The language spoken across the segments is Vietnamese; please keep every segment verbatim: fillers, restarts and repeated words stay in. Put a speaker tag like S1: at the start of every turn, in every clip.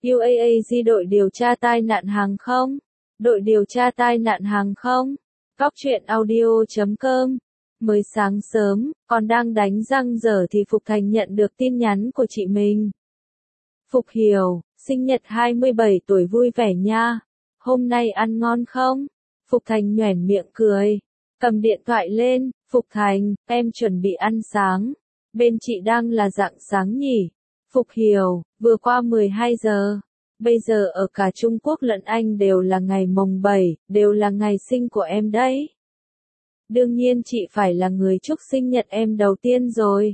S1: u a a giê đội điều tra tai nạn hàng không. Đội điều tra tai nạn hàng không. Góc truyện audio chấm com. Mới sáng sớm, còn đang đánh răng dở thì Phục Thành nhận được tin nhắn của chị mình. Phục Hiểu, sinh nhật hai mươi bảy tuổi vui vẻ nha. Hôm nay ăn ngon không? Phục Thành nhoẻn miệng cười. Cầm điện thoại lên, Phục Thành, em chuẩn bị ăn sáng. Bên chị đang là rạng sáng nhỉ? Phục Hiểu, vừa qua mười hai giờ. Bây giờ ở cả Trung Quốc lẫn Anh đều là ngày mồng bảy, đều là ngày sinh của em đấy. Đương nhiên chị phải là người chúc sinh nhật em đầu tiên rồi.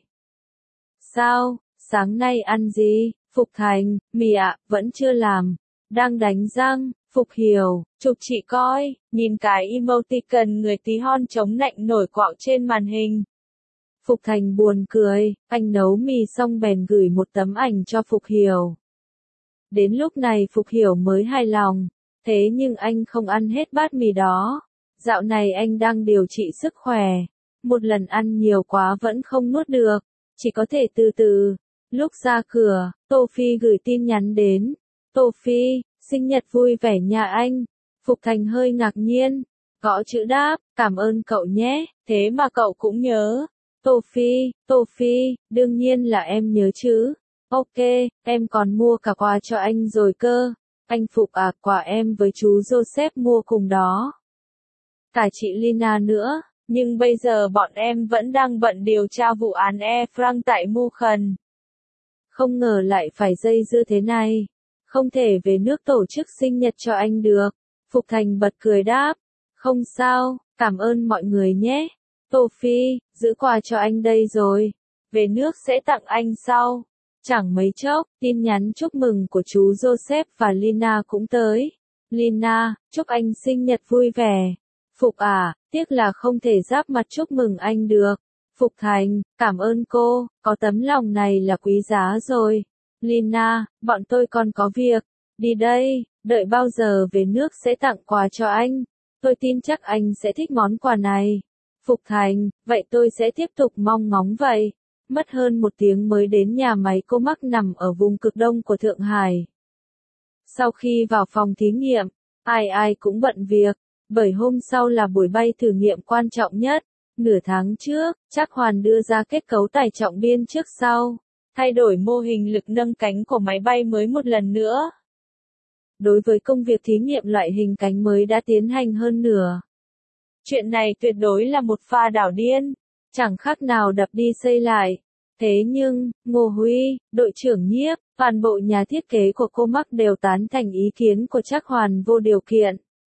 S1: Sao, sáng nay ăn gì? Phục Thành, mì ạ, vẫn chưa làm. Đang đánh răng. Phục Hiểu, chụp chị coi, nhìn cái emoticon người tí hon chống nạnh nổi quạo trên màn hình. Phục Thành buồn cười, anh nấu mì xong bèn gửi một tấm ảnh cho Phục Hiểu. Đến lúc này Phục Hiểu mới hài lòng, thế nhưng anh không ăn hết bát mì đó. Dạo này anh đang điều trị sức khỏe, một lần ăn nhiều quá vẫn không nuốt được, chỉ có thể từ từ. Lúc ra cửa, Tô Phi gửi tin nhắn đến. Tô Phi, sinh nhật vui vẻ nhà anh. Phục Thành hơi ngạc nhiên, gõ chữ đáp, cảm ơn cậu nhé, thế mà cậu cũng nhớ. Tô Phi, Tô Phi, đương nhiên là em nhớ chứ. Ok, em còn mua cả quà cho anh rồi cơ. Anh Phục à, quà em với chú Joseph mua cùng đó. Cả chị Lina nữa, nhưng bây giờ bọn em vẫn đang bận điều tra vụ án Air France tại München. Không ngờ lại phải dây dưa thế này. Không thể về nước tổ chức sinh nhật cho anh được. Phục Thành bật cười đáp. Không sao, cảm ơn mọi người nhé. Tô Phi, giữ quà cho anh đây rồi. Về nước sẽ tặng anh sau. Chẳng mấy chốc, tin nhắn chúc mừng của chú Joseph và Lina cũng tới. Lina, chúc anh sinh nhật vui vẻ. Phục à, tiếc là không thể giáp mặt chúc mừng anh được. Phục Thành, cảm ơn cô, có tấm lòng này là quý giá rồi. Lina, bọn tôi còn có việc. Đi đây, đợi bao giờ về nước sẽ tặng quà cho anh. Tôi tin chắc anh sẽ thích món quà này. Phục Thành, vậy tôi sẽ tiếp tục mong ngóng vậy. Mất hơn một tiếng mới đến nhà máy Comac nằm ở vùng cực đông của Thượng Hải. Sau khi vào phòng thí nghiệm, ai ai cũng bận việc, bởi hôm sau là buổi bay thử nghiệm quan trọng nhất. Nửa tháng trước, Trác Hoàn đưa ra kết cấu tải trọng biên trước sau, thay đổi mô hình lực nâng cánh của máy bay mới một lần nữa. Đối với công việc thí nghiệm loại hình cánh mới đã tiến hành hơn nửa. Chuyện này tuyệt đối là một pha đảo điên, chẳng khác nào đập đi xây lại. Thế nhưng, Ngô Huy, đội trưởng nhiếp, toàn bộ nhà thiết kế của Comac đều tán thành ý kiến của Trác Hoàn vô điều kiện.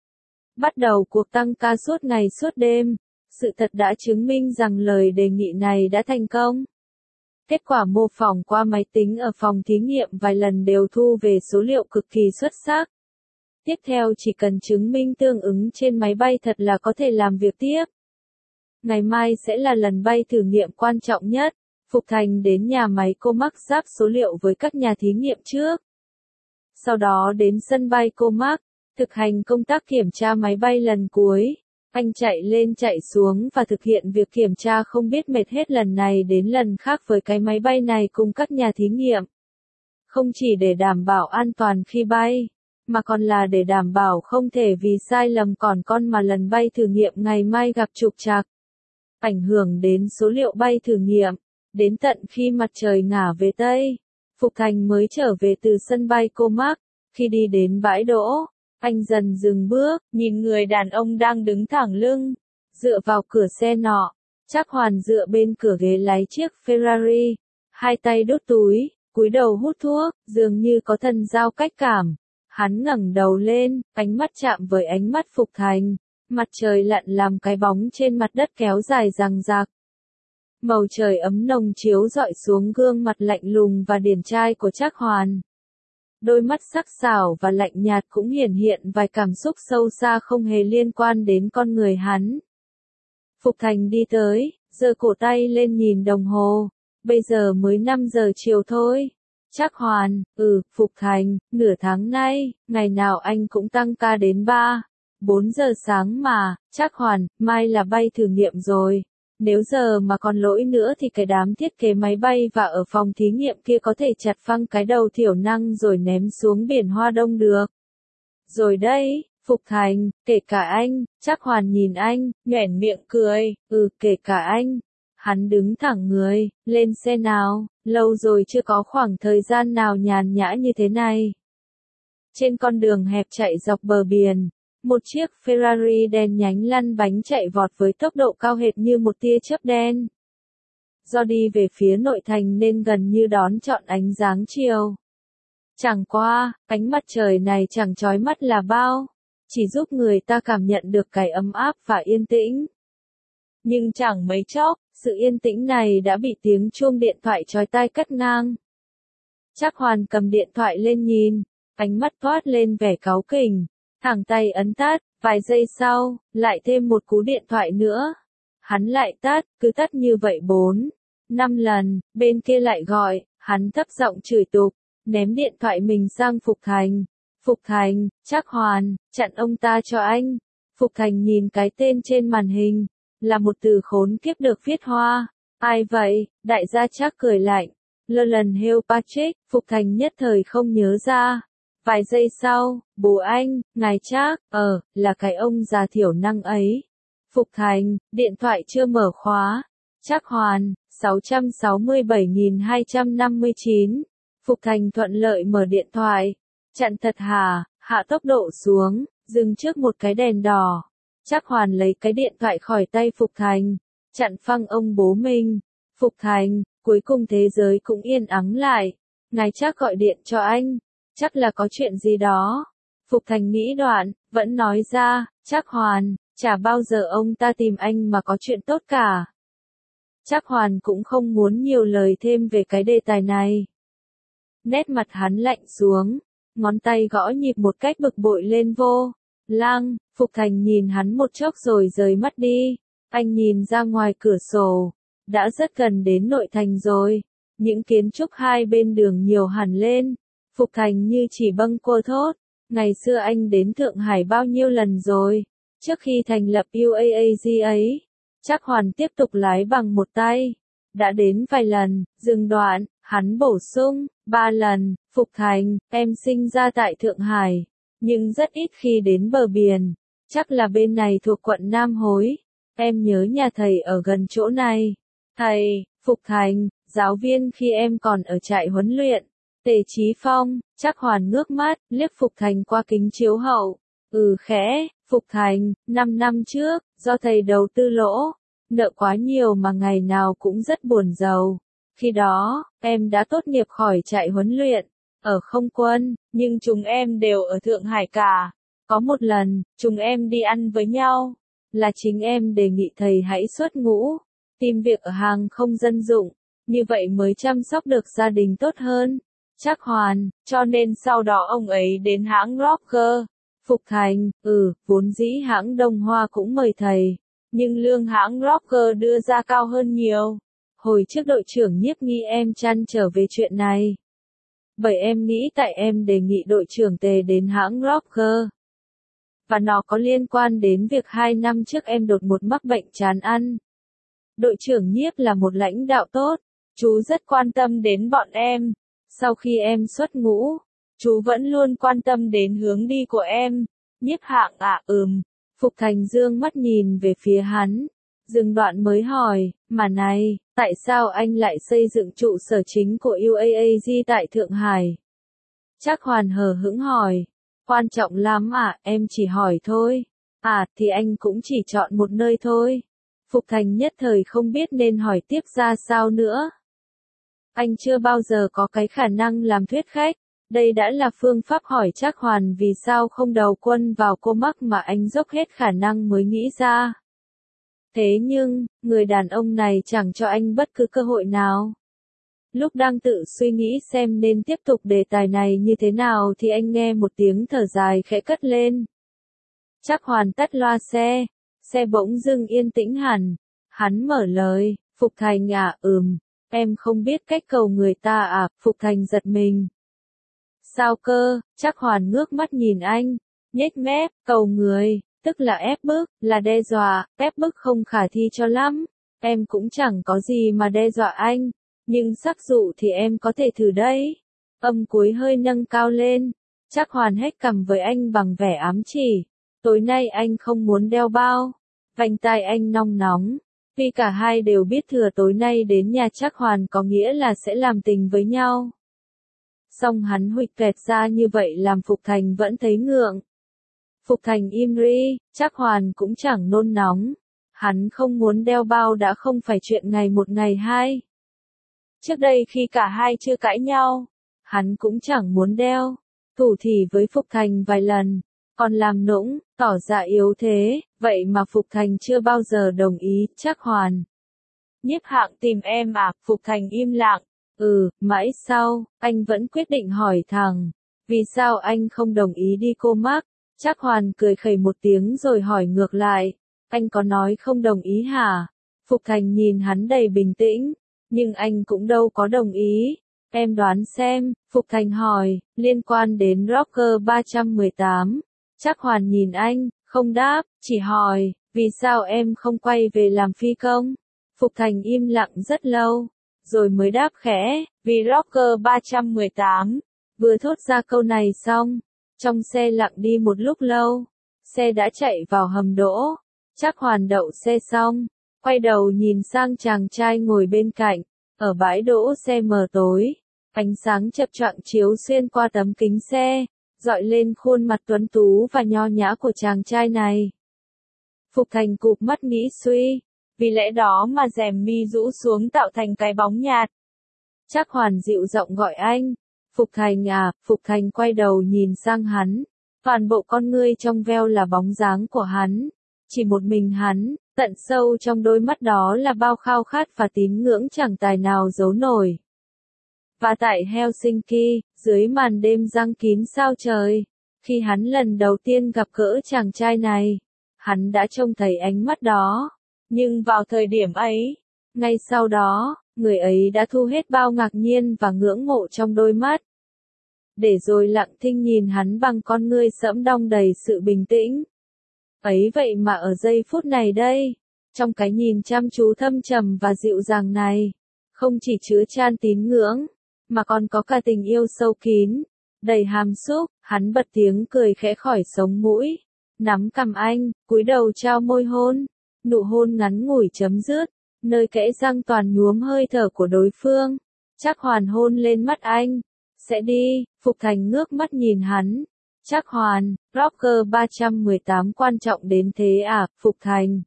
S1: Bắt đầu cuộc tăng ca suốt ngày suốt đêm, sự thật đã chứng minh rằng lời đề nghị này đã thành công. Kết quả mô phỏng qua máy tính ở phòng thí nghiệm vài lần đều thu về số liệu cực kỳ xuất sắc. Tiếp theo chỉ cần chứng minh tương ứng trên máy bay thật là có thể làm việc tiếp. Ngày mai sẽ là lần bay thử nghiệm quan trọng nhất. Phục Thành đến nhà máy Comac ráp số liệu với các nhà thí nghiệm trước. Sau đó đến sân bay Comac, thực hành công tác kiểm tra máy bay lần cuối. Anh chạy lên chạy xuống và thực hiện việc kiểm tra không biết mệt hết lần này đến lần khác với cái máy bay này cùng các nhà thí nghiệm. Không chỉ để đảm bảo an toàn khi bay, mà còn là để đảm bảo không thể vì sai lầm còn con mà lần bay thử nghiệm ngày mai gặp trục trặc. Ảnh hưởng đến số liệu bay thử nghiệm, đến tận khi mặt trời ngả về Tây, Phục Thành mới trở về từ sân bay Comac. Khi đi đến bãi đỗ, anh dần dừng bước, nhìn người đàn ông đang đứng thẳng lưng, dựa vào cửa xe nọ. Trác Hoàn dựa bên cửa ghế lái chiếc Ferrari, hai tay đút túi, cúi đầu hút thuốc, dường như có thần giao cách cảm. Hắn ngẩng đầu lên, ánh mắt chạm với ánh mắt Phục Thành. Mặt trời lặn làm cái bóng trên mặt đất kéo dài rằng rạc. Màu trời ấm nồng chiếu rọi xuống gương mặt lạnh lùng và điển trai của Trác Hoàn. Đôi mắt sắc sảo và lạnh nhạt cũng hiển hiện vài cảm xúc sâu xa không hề liên quan đến con người hắn. Phục Thành đi tới, giơ cổ tay lên nhìn đồng hồ. Bây giờ mới năm giờ chiều thôi. Trác Hoàn, ừ, Phục Thành, nửa tháng nay, ngày nào anh cũng tăng ca đến ba, bốn giờ sáng mà. Trác Hoàn, mai là bay thử nghiệm rồi. Nếu giờ mà còn lỗi nữa thì cái đám thiết kế máy bay và ở phòng thí nghiệm kia có thể chặt phăng cái đầu thiểu năng rồi ném xuống biển Hoa Đông được. Rồi đây, Phục Thành, kể cả anh, Trác Hoàn nhìn anh, nhoẻn miệng cười, ừ kể cả anh. Hắn đứng thẳng người, lên xe nào, lâu rồi chưa có khoảng thời gian nào nhàn nhã như thế này. Trên con đường hẹp chạy dọc bờ biển, một chiếc Ferrari đen nhánh lăn bánh chạy vọt với tốc độ cao hệt như một tia chớp đen. Do đi về phía nội thành nên gần như đón trọn ánh sáng chiều. Chẳng qua, ánh mặt trời này chẳng chói mắt là bao, chỉ giúp người ta cảm nhận được cái ấm áp và yên tĩnh. Nhưng chẳng mấy chốc, sự yên tĩnh này đã bị tiếng chuông điện thoại chói tai cắt ngang. Trác Hoàn cầm điện thoại lên nhìn, ánh mắt toát lên vẻ cáu kỉnh, thẳng tay ấn tắt, vài giây sau, lại thêm một cú điện thoại nữa. Hắn lại tắt, cứ tắt như vậy bốn, năm lần, bên kia lại gọi, hắn thấp giọng chửi tục, ném điện thoại mình sang Phục Thành. Phục Thành, Trác Hoàn, chặn ông ta cho anh. Phục Thành nhìn cái tên trên màn hình, là một từ khốn kiếp được viết hoa. Ai vậy? Đại gia Trác cười lạnh. Lơ lần Hale Patrick, Phục Thành nhất thời không nhớ ra. Vài giây sau, bố anh, ngài Trác, ờ, là cái ông già thiểu năng ấy. Phục Thành, điện thoại chưa mở khóa. Trác Hoàn, sáu trăm sáu mươi bảy nghìn hai trăm năm mươi chín. Phục Thành thuận lợi mở điện thoại. Chặn thật hả, hạ tốc độ xuống, dừng trước một cái đèn đỏ. Trác Hoàn lấy cái điện thoại khỏi tay Phục Thành, chặn phăng ông bố mình. Phục Thành, cuối cùng thế giới cũng yên ắng lại. Ngài Trác gọi điện cho anh, chắc là có chuyện gì đó. Phục Thành nghĩ đoạn, vẫn nói ra, Trác Hoàn, chả bao giờ ông ta tìm anh mà có chuyện tốt cả. Trác Hoàn cũng không muốn nhiều lời thêm về cái đề tài này. Nét mặt hắn lạnh xuống, ngón tay gõ nhịp một cách bực bội lên vô. Lăng, Phục Thành nhìn hắn một chốc rồi rời mắt đi. Anh nhìn ra ngoài cửa sổ, đã rất gần đến nội thành rồi. Những kiến trúc hai bên đường nhiều hẳn lên. Phục Thành như chỉ bâng quơ thốt. Ngày xưa anh đến Thượng Hải bao nhiêu lần rồi, trước khi thành lập u a a giê ấy. Trác Hoàn tiếp tục lái bằng một tay. Đã đến vài lần, dừng đoạn, hắn bổ sung, ba lần. Phục Thành, em sinh ra tại Thượng Hải, nhưng rất ít khi đến bờ biển, chắc là bên này thuộc quận Nam Hối. Em nhớ nhà thầy ở gần chỗ này. Thầy, Phục Thành, giáo viên khi em còn ở trại huấn luyện. Tề Chí Phong, Trác Hoàn ngước mắt, liếc Phục Thành qua kính chiếu hậu. Ừ khẽ, Phục Thành, năm năm trước, do thầy đầu tư lỗ, nợ quá nhiều mà ngày nào cũng rất buồn giàu. Khi đó, em đã tốt nghiệp khỏi trại huấn luyện, ở không quân, nhưng chúng em đều ở Thượng Hải cả. Có một lần, chúng em đi ăn với nhau, là chính em đề nghị thầy hãy xuất ngũ, tìm việc ở hàng không dân dụng, như vậy mới chăm sóc được gia đình tốt hơn. Trác Hoàn, cho nên sau đó ông ấy đến hãng Rocker. Phục Thành, ừ, vốn dĩ hãng Đông Hoa cũng mời thầy, nhưng lương hãng Rocker đưa ra cao hơn nhiều. Hồi trước đội trưởng Nhiếp Nghi em trăn trở về chuyện này. Bởi em nghĩ tại em đề nghị đội trưởng Tề đến hãng Rocker. Và nó có liên quan đến việc hai năm trước em đột ngột mắc bệnh chán ăn. Đội trưởng Nhiếp là một lãnh đạo tốt, chú rất quan tâm đến bọn em. Sau khi em xuất ngũ, chú vẫn luôn quan tâm đến hướng đi của em. Nhiếp Hạng ạ, à, ừm. Phục Thành dương mắt nhìn về phía hắn. Dừng đoạn mới hỏi, mà này, tại sao anh lại xây dựng trụ sở chính của u a a giê tại Thượng Hải? Trác Hoàn hờ hững hỏi, quan trọng lắm à, em chỉ hỏi thôi. À, thì anh cũng chỉ chọn một nơi thôi. Phục Thành nhất thời không biết nên hỏi tiếp ra sao nữa. Anh chưa bao giờ có cái khả năng làm thuyết khách. Đây đã là phương pháp hỏi Trác Hoàn vì sao không đầu quân vào cô mắc mà anh dốc hết khả năng mới nghĩ ra. Thế nhưng, người đàn ông này chẳng cho anh bất cứ cơ hội nào. Lúc đang tự suy nghĩ xem nên tiếp tục đề tài này như thế nào thì anh nghe một tiếng thở dài khẽ cất lên. Trác Hoàn tắt loa xe, xe bỗng dưng yên tĩnh hẳn. Hắn mở lời, Phục Thành à, ừm, em không biết cách cầu người ta à, Phục Thành giật mình. Sao cơ? Trác Hoàn ngước mắt nhìn anh, nhếch mép, cầu người, tức là ép bức, là đe dọa, ép bức không khả thi cho lắm. Em cũng chẳng có gì mà đe dọa anh, nhưng sắc dụ thì em có thể thử đấy. Âm cuối hơi nâng cao lên, Trác Hoàn hét cằm với anh bằng vẻ ám chỉ. Tối nay anh không muốn đeo bao. Vành tai anh nong nóng, vì cả hai đều biết thừa tối nay đến nhà Trác Hoàn có nghĩa là sẽ làm tình với nhau. Song hắn huỵch toẹt ra như vậy làm Phục Thành vẫn thấy ngượng. Phục Thành im ri, Trác Hoàn cũng chẳng nôn nóng. Hắn không muốn đeo bao đã không phải chuyện ngày một ngày hai. Trước đây khi cả hai chưa cãi nhau, hắn cũng chẳng muốn đeo. Thủ thỉ với Phục Thành vài lần, còn làm nũng, tỏ ra yếu thế, vậy mà Phục Thành chưa bao giờ đồng ý. Trác Hoàn. Nhiếp Hạng tìm em à? Phục Thành im lặng. Ừ, mãi sau, anh vẫn quyết định hỏi thẳng. Vì sao anh không đồng ý đi cô Mark? Trác Hoàn cười khẩy một tiếng rồi hỏi ngược lại. Anh có nói không đồng ý hả? Phục Thành nhìn hắn đầy bình tĩnh. Nhưng anh cũng đâu có đồng ý. Em đoán xem, Phục Thành hỏi, liên quan đến Rocker ba một tám. Trác Hoàn nhìn anh, không đáp, chỉ hỏi, vì sao em không quay về làm phi công? Phục Thành im lặng rất lâu, rồi mới đáp khẽ, vì Rocker ba một tám. Vừa thốt ra câu này xong, trong xe lặng đi một lúc lâu, xe đã chạy vào hầm đỗ. Trác Hoàn đậu xe xong, quay đầu nhìn sang chàng trai ngồi bên cạnh, ở bãi đỗ xe mờ tối, ánh sáng chập choạng chiếu xuyên qua tấm kính xe, dọi lên khuôn mặt tuấn tú và nho nhã của chàng trai này. Phục Thành cụp mắt nghĩ suy, vì lẽ đó mà rèm mi rũ xuống tạo thành cái bóng nhạt. Trác Hoàn dịu giọng gọi anh, Phục Thành à, Phục Thành quay đầu nhìn sang hắn, toàn bộ con ngươi trong veo là bóng dáng của hắn, chỉ một mình hắn, tận sâu trong đôi mắt đó là bao khao khát và tín ngưỡng chẳng tài nào giấu nổi. Và tại Helsinki, dưới màn đêm giăng kín sao trời, khi hắn lần đầu tiên gặp gỡ chàng trai này, hắn đã trông thấy ánh mắt đó. Nhưng vào thời điểm ấy, ngay sau đó, người ấy đã thu hết bao ngạc nhiên và ngưỡng mộ trong đôi mắt. Để rồi lặng thinh nhìn hắn bằng con ngươi sẫm đong đầy sự bình tĩnh. Ấy vậy mà ở giây phút này đây, trong cái nhìn chăm chú thâm trầm và dịu dàng này, không chỉ chứa chan tín ngưỡng, mà còn có cả tình yêu sâu kín, đầy hàm xúc. Hắn bật tiếng cười khẽ khỏi sống mũi, nắm cằm anh, cúi đầu trao môi hôn. Nụ hôn ngắn ngủi chấm dứt, nơi kẽ răng toàn nhuốm hơi thở của đối phương. Trác Hoàn hôn lên mắt anh. Sẽ đi. Phục Thành ngước mắt nhìn hắn. Trác Hoàn, Rocker ba một tám quan trọng đến thế à? Phục Thành.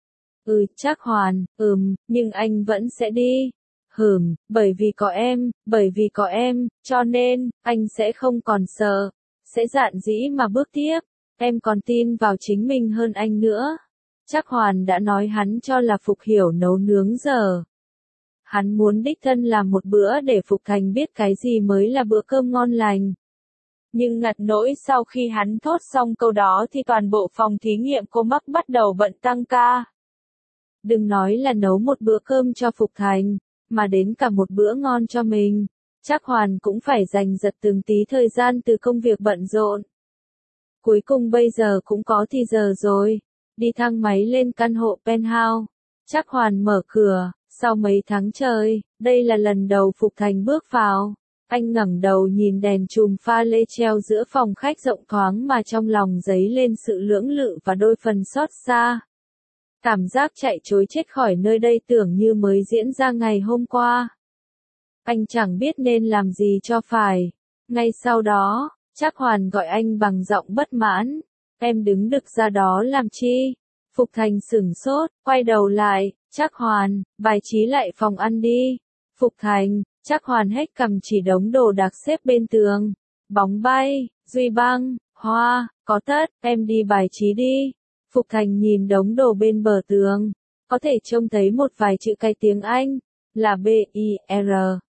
S1: Ừ, Trác Hoàn, ừm, nhưng anh vẫn sẽ đi. Hừm, bởi vì có em, bởi vì có em, cho nên, anh sẽ không còn sợ. Sẽ dạn dĩ mà bước tiếp. Em còn tin vào chính mình hơn anh nữa. Trác Hoàn đã nói hắn cho là Phục Hiểu nấu nướng giờ. Hắn muốn đích thân làm một bữa để Phục Thành biết cái gì mới là bữa cơm ngon lành. Nhưng ngặt nỗi sau khi hắn thốt xong câu đó thì toàn bộ phòng thí nghiệm cô Mark bắt đầu bận tăng ca. Đừng nói là nấu một bữa cơm cho Phục Thành, mà đến cả một bữa ngon cho mình. Trác Hoàn cũng phải dành giật từng tí thời gian từ công việc bận rộn. Cuối cùng bây giờ cũng có thì giờ rồi. Đi thang máy lên căn hộ penthouse. Trác Hoàn mở cửa, sau mấy tháng trời, đây là lần đầu Phục Thành bước vào. Anh ngẩng đầu nhìn đèn chùm pha lê treo giữa phòng khách rộng thoáng mà trong lòng dấy lên sự lưỡng lự và đôi phần xót xa. Cảm giác chạy trối chết khỏi nơi đây tưởng như mới diễn ra ngày hôm qua. Anh chẳng biết nên làm gì cho phải. Ngay sau đó, Trác Hoàn gọi anh bằng giọng bất mãn. Em đứng đực ra đó làm chi? Phục Thành sửng sốt, quay đầu lại, Trác Hoàn, bài trí lại phòng ăn đi. Phục Thành, Trác Hoàn hét cầm chỉ đống đồ đạc xếp bên tường. Bóng bay, duy băng, hoa, có tất, em đi bài trí đi. Phục Thành nhìn đống đồ bên bờ tường, có thể trông thấy một vài chữ cái tiếng Anh, là B I R.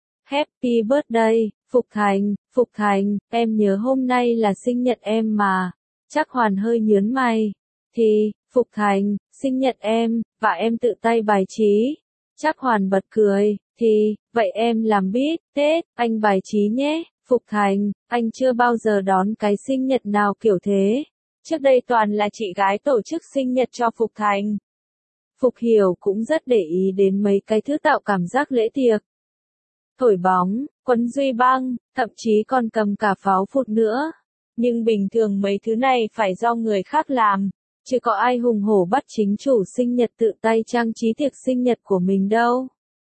S1: Happy birthday, Phục Thành, Phục Thành, em nhớ hôm nay là sinh nhật em mà. Trác Hoàn hơi nhướng mày. Thì, Phục Thành, sinh nhật em, và em tự tay bài trí. Trác Hoàn bật cười. Thì, vậy em làm beat, Tết, anh bài trí nhé. Phục Thành, anh chưa bao giờ đón cái sinh nhật nào kiểu thế. Trước đây toàn là chị gái tổ chức sinh nhật cho Phục Thành. Phục Hiểu cũng rất để ý đến mấy cái thứ tạo cảm giác lễ tiệc. Thổi bóng, quấn duy băng, thậm chí còn cầm cả pháo phụt nữa. Nhưng bình thường mấy thứ này phải do người khác làm, chứ có ai hùng hổ bắt chính chủ sinh nhật tự tay trang trí tiệc sinh nhật của mình đâu.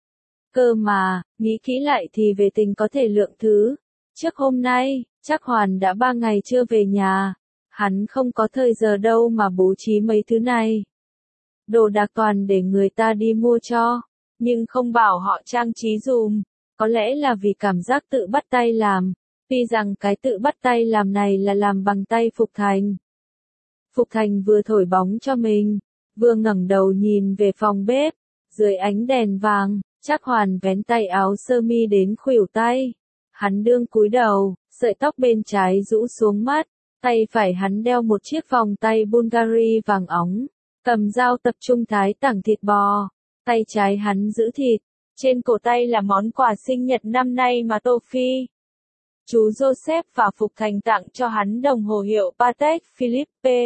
S1: Cơ mà, nghĩ kỹ lại thì về tình có thể lượng thứ. Trước hôm nay, chắc Hoàn đã ba ngày chưa về nhà. Hắn không có thời giờ đâu mà bố trí mấy thứ này. Đồ đạc toàn để người ta đi mua cho, nhưng không bảo họ trang trí dùm. Có lẽ là vì cảm giác tự bắt tay làm. Tuy rằng cái tự bắt tay làm này là làm bằng tay Phục Thành. Phục Thành vừa thổi bóng cho mình, vừa ngẩng đầu nhìn về phòng bếp. Dưới ánh đèn vàng, Trác Hoàn vén tay áo sơ mi đến khuỷu tay. Hắn đương cúi đầu, sợi tóc bên trái rũ xuống mắt. Tay phải hắn đeo một chiếc vòng tay Bulgari vàng óng. Cầm dao tập trung thái tảng thịt bò. Tay trái hắn giữ thịt. Trên cổ tay là món quà sinh nhật năm nay mà Tô Phi, chú Joseph và Phục Thành tặng cho hắn đồng hồ hiệu Patek Philippe.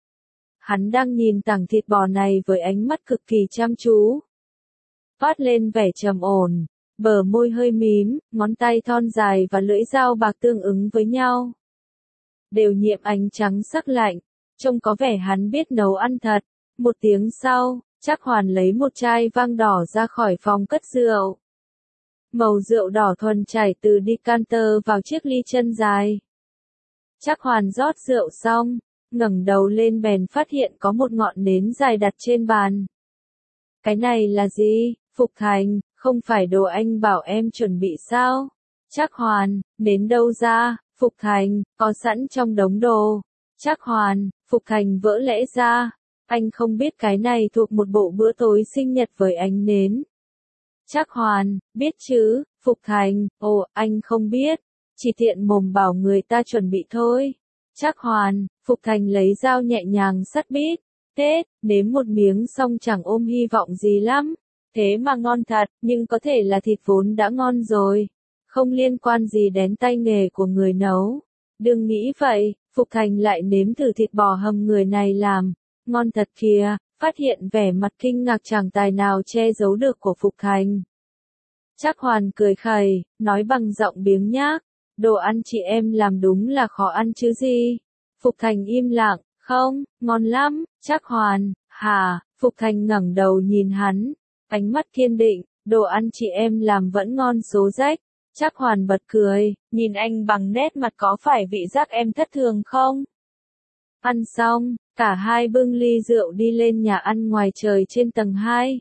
S1: Hắn đang nhìn tảng thịt bò này với ánh mắt cực kỳ chăm chú. Toát lên vẻ trầm ổn, bờ môi hơi mím, ngón tay thon dài và lưỡi dao bạc tương ứng với nhau. Đều nhiễm ánh trắng sắc lạnh, trông có vẻ hắn biết nấu ăn thật. Một tiếng sau, Trác Hoàn lấy một chai vang đỏ ra khỏi phòng cất rượu. Màu rượu đỏ thuần chảy từ decanter vào chiếc ly chân dài. Trác Hoàn rót rượu xong, ngẩng đầu lên bèn phát hiện có một ngọn nến dài đặt trên bàn. Cái này là gì, Phục Thành, không phải đồ anh bảo em chuẩn bị sao? Trác Hoàn, nến đâu ra, Phục Thành, có sẵn trong đống đồ. Trác Hoàn, Phục Thành vỡ lẽ ra. Anh không biết cái này thuộc một bộ bữa tối sinh nhật với ánh nến. Trác Hoàn, biết chứ, Phục Thành, ồ, anh không biết, chỉ tiện mồm bảo người ta chuẩn bị thôi. Trác Hoàn, Phục Thành lấy dao nhẹ nhàng sắt bít. Tết, nếm một miếng xong chẳng ôm hy vọng gì lắm. Thế mà ngon thật, nhưng có thể là thịt vốn đã ngon rồi. Không liên quan gì đến tay nghề của người nấu. Đừng nghĩ vậy, Phục Thành lại nếm thử thịt bò hầm người này làm. Ngon thật kìa, phát hiện vẻ mặt kinh ngạc chẳng tài nào che giấu được của Phục Thành. Trác Hoàn cười khẩy, nói bằng giọng biếng nhác, đồ ăn chị em làm đúng là khó ăn chứ gì. Phục Thành im lặng, không, ngon lắm, Trác Hoàn, hả, Phục Thành ngẩng đầu nhìn hắn, ánh mắt kiên định, đồ ăn chị em làm vẫn ngon số rách. Trác Hoàn bật cười, nhìn anh bằng nét mặt có phải vị giác em thất thường không? Ăn xong, cả hai bưng ly rượu đi lên nhà ăn ngoài trời trên tầng hai.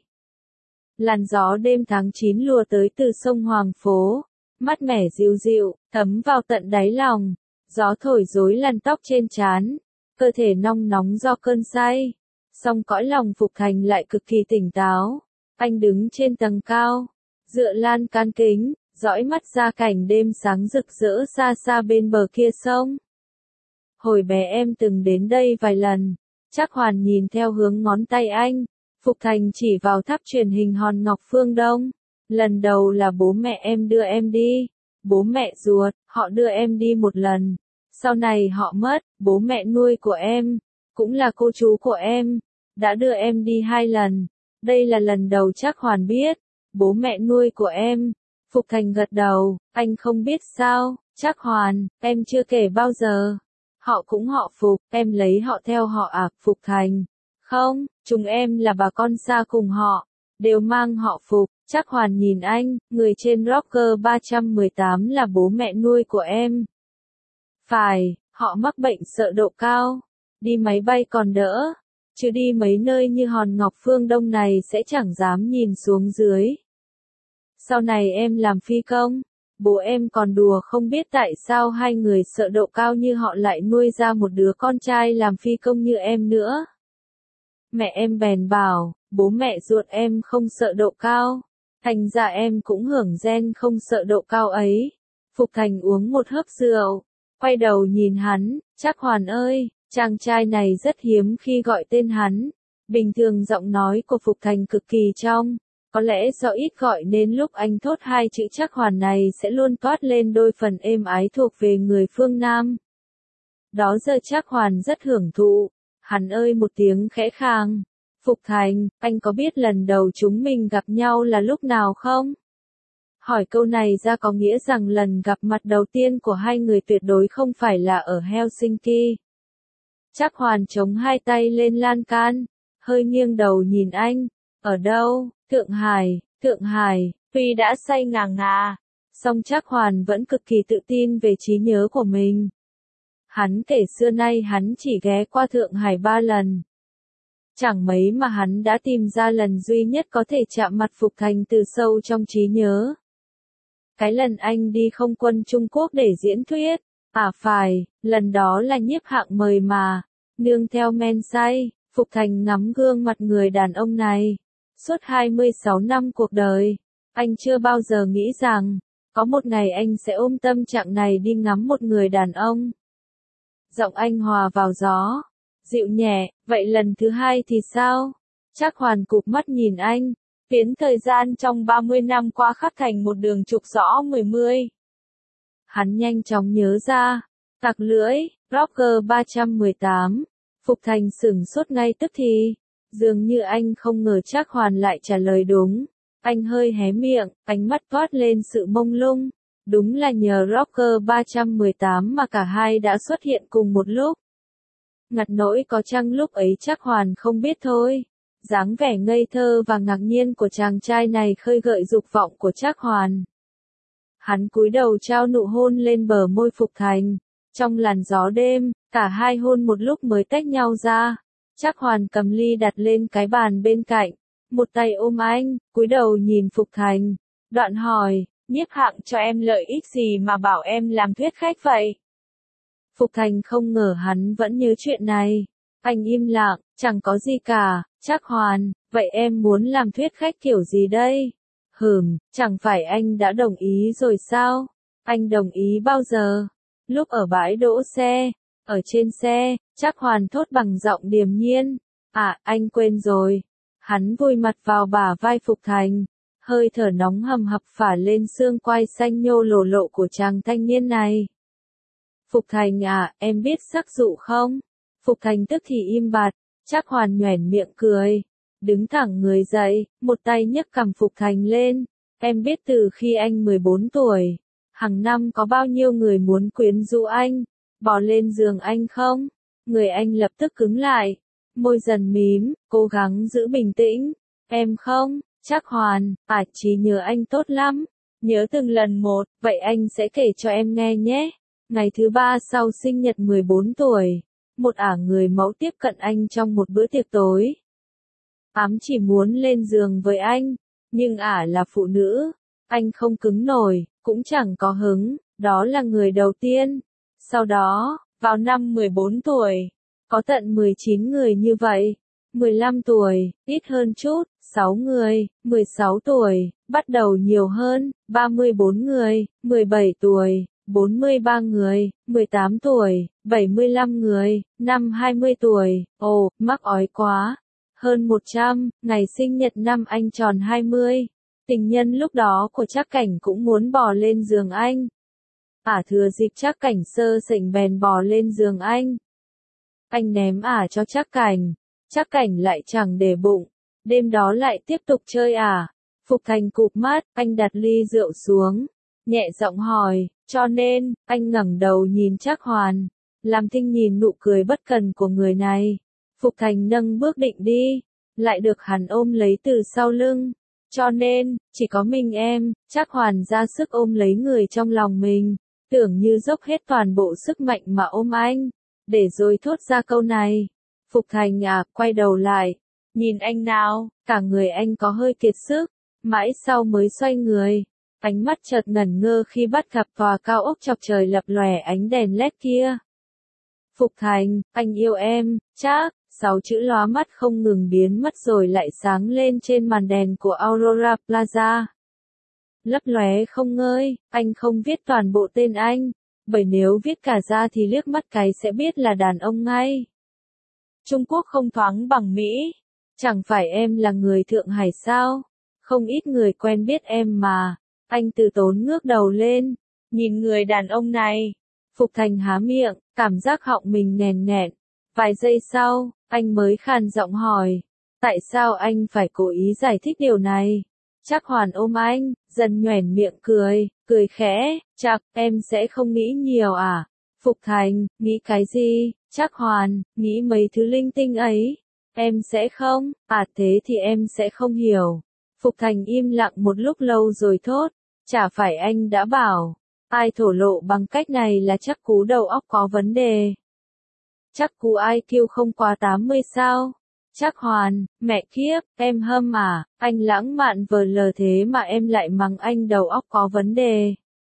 S1: Làn gió đêm tháng chín lùa tới từ sông Hoàng Phố, mát mẻ dịu dịu, thấm vào tận đáy lòng. Gió thổi rối làn tóc trên trán, cơ thể nong nóng do cơn say. Song cõi lòng Phục Thành lại cực kỳ tỉnh táo. Anh đứng trên tầng cao, dựa lan can kính, dõi mắt ra cảnh đêm sáng rực rỡ xa xa bên bờ kia sông. Hồi bé em từng đến đây vài lần. Trác Hoàn nhìn theo hướng ngón tay anh. Phục Thành chỉ vào tháp truyền hình Hòn Ngọc Phương Đông. Lần đầu là bố mẹ em đưa em đi. Bố mẹ ruột, họ đưa em đi một lần. Sau này họ mất, bố mẹ nuôi của em, cũng là cô chú của em, đã đưa em đi hai lần. Đây là lần đầu Trác Hoàn biết, bố mẹ nuôi của em. Phục Thành gật đầu, anh không biết sao, Trác Hoàn, em chưa kể bao giờ. Họ cũng họ Phục, em lấy họ theo họ à, Phục Thành. Không, chúng em là bà con xa cùng họ, đều mang họ Phục. Trác Hoàn nhìn anh, người trên Rocker ba trăm mười tám là bố mẹ nuôi của em. Phải, họ mắc bệnh sợ độ cao. Đi máy bay còn đỡ, chứ đi mấy nơi như Hòn Ngọc Phương Đông này sẽ chẳng dám nhìn xuống dưới. Sau này em làm phi công, bố em còn đùa không biết tại sao hai người sợ độ cao như họ lại nuôi ra một đứa con trai làm phi công như em nữa. Mẹ em bèn bảo, bố mẹ ruột em không sợ độ cao, thành ra em cũng hưởng gen không sợ độ cao ấy. Phục Thành uống một hớp rượu, quay đầu nhìn hắn, Trác Hoàn ơi, chàng trai này rất hiếm khi gọi tên hắn. Bình thường giọng nói của Phục Thành cực kỳ trong, có lẽ do ít gọi nên lúc anh thốt hai chữ Trác Hoàn này sẽ luôn toát lên đôi phần êm ái thuộc về người phương Nam. Đó giờ Trác Hoàn rất hưởng thụ, hắn ơi một tiếng khẽ khàng. Phục Thành, anh có biết lần đầu chúng mình gặp nhau là lúc nào không? Hỏi câu này ra có nghĩa rằng lần gặp mặt đầu tiên của hai người tuyệt đối không phải là ở Helsinki. Trác Hoàn chống hai tay lên lan can, hơi nghiêng đầu nhìn anh. Ở đâu? Thượng Hải, Thượng Hải, tuy đã say ngà ngà, song Trác Hoàn vẫn cực kỳ tự tin về trí nhớ của mình. Hắn kể xưa nay hắn chỉ ghé qua Thượng Hải ba lần. Chẳng mấy mà hắn đã tìm ra lần duy nhất có thể chạm mặt Phục Thành từ sâu trong trí nhớ. Cái lần anh đi không quân Trung Quốc để diễn thuyết. À phải, lần đó là nhiếp hạng mời mà. Nương theo men say, Phục Thành ngắm gương mặt người đàn ông này. Suốt hai mươi sáu năm cuộc đời, anh chưa bao giờ nghĩ rằng, có một ngày anh sẽ ôm tâm trạng này đi ngắm một người đàn ông. Giọng anh hòa vào gió, dịu nhẹ, vậy lần thứ hai thì sao? Trác Hoàn cụp mắt nhìn anh, biến thời gian trong ba mươi năm qua khắc thành một đường trục rõ mười mươi. Hắn nhanh chóng nhớ ra, tặc lưỡi, Rocker ba trăm mười tám, Phục Thành sửng sốt ngay tức thì, dường như anh không ngờ Trác Hoàn lại trả lời đúng. Anh hơi hé miệng, ánh mắt toát lên sự mông lung. Đúng là nhờ Rocker ba trăm mười tám mà cả hai đã xuất hiện cùng một lúc. Ngặt nỗi có chăng lúc ấy Trác Hoàn không biết thôi. Dáng vẻ ngây thơ và ngạc nhiên của chàng trai này khơi gợi dục vọng của Trác Hoàn. Hắn cúi đầu trao nụ hôn lên bờ môi Phục Thành. Trong làn gió đêm, cả hai hôn một lúc mới tách nhau ra. Trác Hoàn cầm ly đặt lên cái bàn bên cạnh. Một tay ôm anh, cúi đầu nhìn Phục Thành. Đoạn hỏi, nhiếp hạng cho em lợi ích gì mà bảo em làm thuyết khách vậy? Phục Thành không ngờ hắn vẫn nhớ chuyện này. Anh im lặng, chẳng có gì cả. Trác Hoàn, vậy em muốn làm thuyết khách kiểu gì đây? Hừm, chẳng phải anh đã đồng ý rồi sao? Anh đồng ý bao giờ? Lúc ở bãi đỗ xe, ở trên xe, Trác Hoàn thốt bằng giọng điềm nhiên. À, anh quên rồi. Hắn vùi mặt vào bả vai Phục Thành. Hơi thở nóng hầm hập phả lên xương quai xanh nhô lồ lộ của chàng thanh niên này. Phục Thành à, em biết sắc dụ không? Phục Thành tức thì im bặt. Trác Hoàn nhoẻn miệng cười. Đứng thẳng người dậy, một tay nhấc cằm Phục Thành lên. Em biết từ khi anh mười bốn tuổi, hàng năm có bao nhiêu người muốn quyến rũ anh, bỏ lên giường anh không? Người anh lập tức cứng lại. Môi dần mím, cố gắng giữ bình tĩnh. Em không? Trác Hoàn, à trí nhớ anh tốt lắm. Nhớ từng lần một, vậy anh sẽ kể cho em nghe nhé. Ngày thứ ba sau sinh nhật mười bốn tuổi, một ả người mẫu tiếp cận anh trong một bữa tiệc tối. Ám chỉ muốn lên giường với anh, nhưng ả là phụ nữ. Anh không cứng nổi, cũng chẳng có hứng, đó là người đầu tiên. Sau đó, vào năm mười bốn tuổi, có tận mười chín người như vậy. mười lăm tuổi, ít hơn chút, sáu người, mười sáu tuổi, bắt đầu nhiều hơn, ba mươi bốn người, mười bảy tuổi, bốn mươi ba người, mười tám tuổi, bảy mươi lăm người, năm hai mươi tuổi, ồ, mắc ói quá. Hơn một trăm, ngày sinh nhật năm anh tròn hai mươi. Tình nhân lúc đó của Trác Cảnh cũng muốn bò lên giường anh. Ả thừa dịp Trác Cảnh sơ sỉnh bèn bò lên giường anh. Anh ném ả cho Trác Cảnh. Trác Cảnh lại chẳng để bụng. Đêm đó lại tiếp tục chơi ả. Phục Thành cụp mắt, anh đặt ly rượu xuống. Nhẹ giọng hỏi, cho nên, anh ngẩng đầu nhìn Trác Hoàn. Làm thinh nhìn nụ cười bất cần của người này. Phục Thành nâng bước định đi. Lại được hắn ôm lấy từ sau lưng. Cho nên, chỉ có mình em. Trác Hoàn ra sức ôm lấy người trong lòng mình. Tưởng như dốc hết toàn bộ sức mạnh mà ôm anh. Để rồi thốt ra câu này. Phục Thành à, quay đầu lại. Nhìn anh nào, cả người anh có hơi kiệt sức. Mãi sau mới xoay người. Ánh mắt chợt ngẩn ngơ khi bắt gặp tòa cao ốc chọc trời lập lòe ánh đèn led kia. Phục Thành, anh yêu em, Trác. Sáu chữ lóa mắt không ngừng biến mất rồi lại sáng lên trên màn đèn của Aurora Plaza. Lấp lóe không ngơi, anh không viết toàn bộ tên anh. Bởi nếu viết cả ra thì liếc mắt cái sẽ biết là đàn ông ngay. Trung Quốc không thoáng bằng Mỹ. Chẳng phải em là người Thượng Hải sao? Không ít người quen biết em mà. Anh từ tốn ngước đầu lên. Nhìn người đàn ông này. Phục Thành há miệng, cảm giác họng mình nghèn nghẹn. Vài giây sau, anh mới khàn giọng hỏi. Tại sao anh phải cố ý giải thích điều này? Trác Hoàn ôm anh, dần nhoẻn miệng cười, cười khẽ, Trác, em sẽ không nghĩ nhiều à? Phục Thành, nghĩ cái gì? Trác Hoàn, nghĩ mấy thứ linh tinh ấy. Em sẽ không, à thế thì em sẽ không hiểu. Phục Thành im lặng một lúc lâu rồi thốt, chả phải anh đã bảo, ai thổ lộ bằng cách này là chắc cú đầu óc có vấn đề. Chắc cú i kiu không quá tám mươi sao? Trác Hoàn, mẹ kiếp, em hâm à, anh lãng mạn vờ lờ thế mà em lại mắng anh đầu óc có vấn đề.